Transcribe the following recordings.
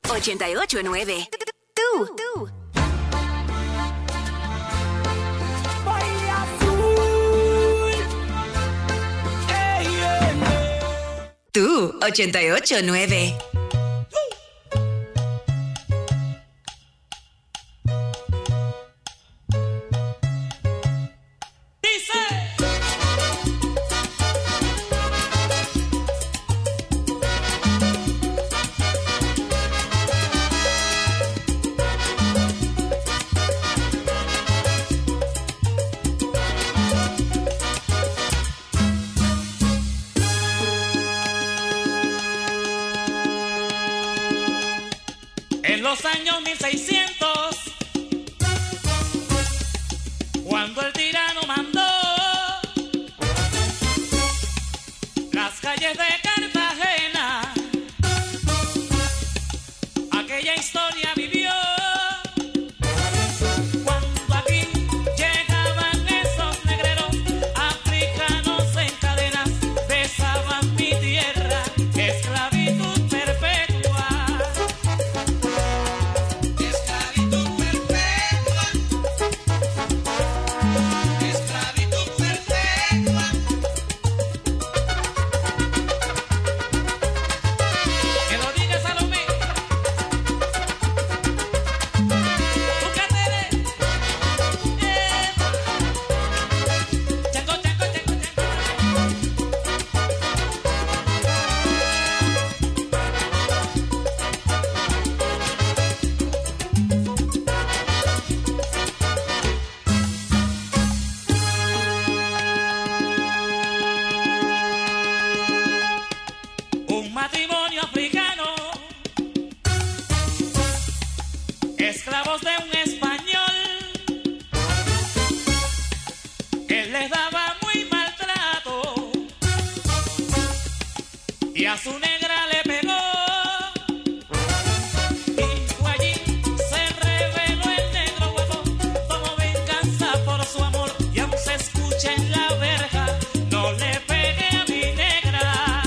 88.9. Tú. Tú, 88.9. En los años 1600, cuando el tirano mandó las calles de Cartagena, aquella historia vivió. Cuando aquí llegaban esos negreros africanos en cadenas, besaban mi tierra, esclavitud perpetua. Matrimonio africano, esclavos de un español, él les daba muy maltrato y a su negra le pegó. Y fue allí, se reveló el negro huevo, tomó venganza por su amor y aún se escucha en la verja: no le pegué a mi negra.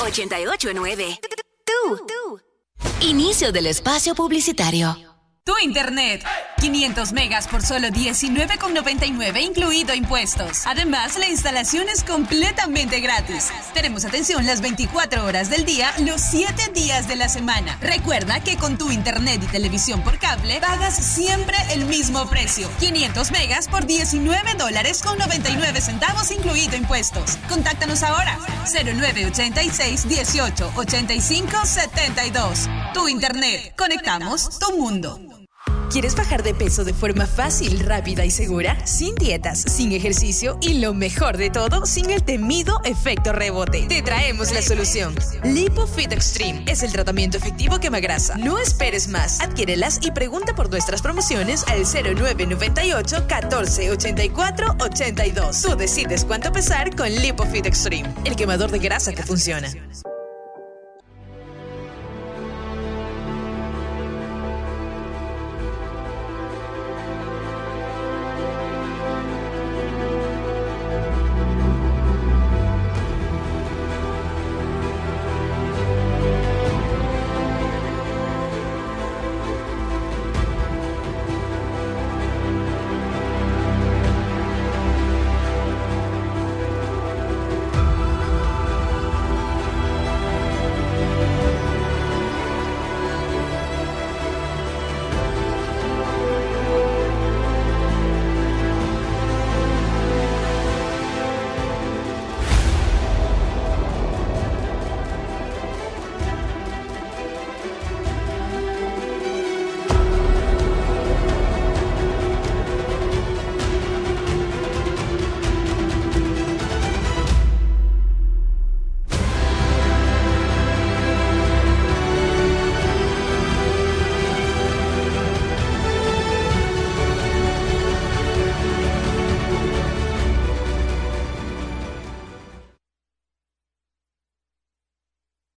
88.9. Tú. Inicio del espacio publicitario. Tu internet. 500 megas por solo $19,99 incluido impuestos. Además, la instalación es completamente gratis. Tenemos atención las 24 horas del día, los 7 días de la semana. Recuerda que con tu internet y televisión por cable pagas siempre el mismo precio. 500 megas por $19.99 incluido impuestos. Contáctanos ahora. 0986 18 85 72. Tu internet. Conectamos tu mundo. ¿Quieres bajar de peso de forma fácil, rápida y segura? Sin dietas, sin ejercicio y lo mejor de todo, sin el temido efecto rebote. Te traemos la solución. LipoFit Extreme es el tratamiento efectivo quemagrasa. No esperes más. Adquiérelas y pregunta por nuestras promociones al 0998 14 84 82. Tú decides cuánto pesar con LipoFit Extreme, el quemador de grasa que funciona.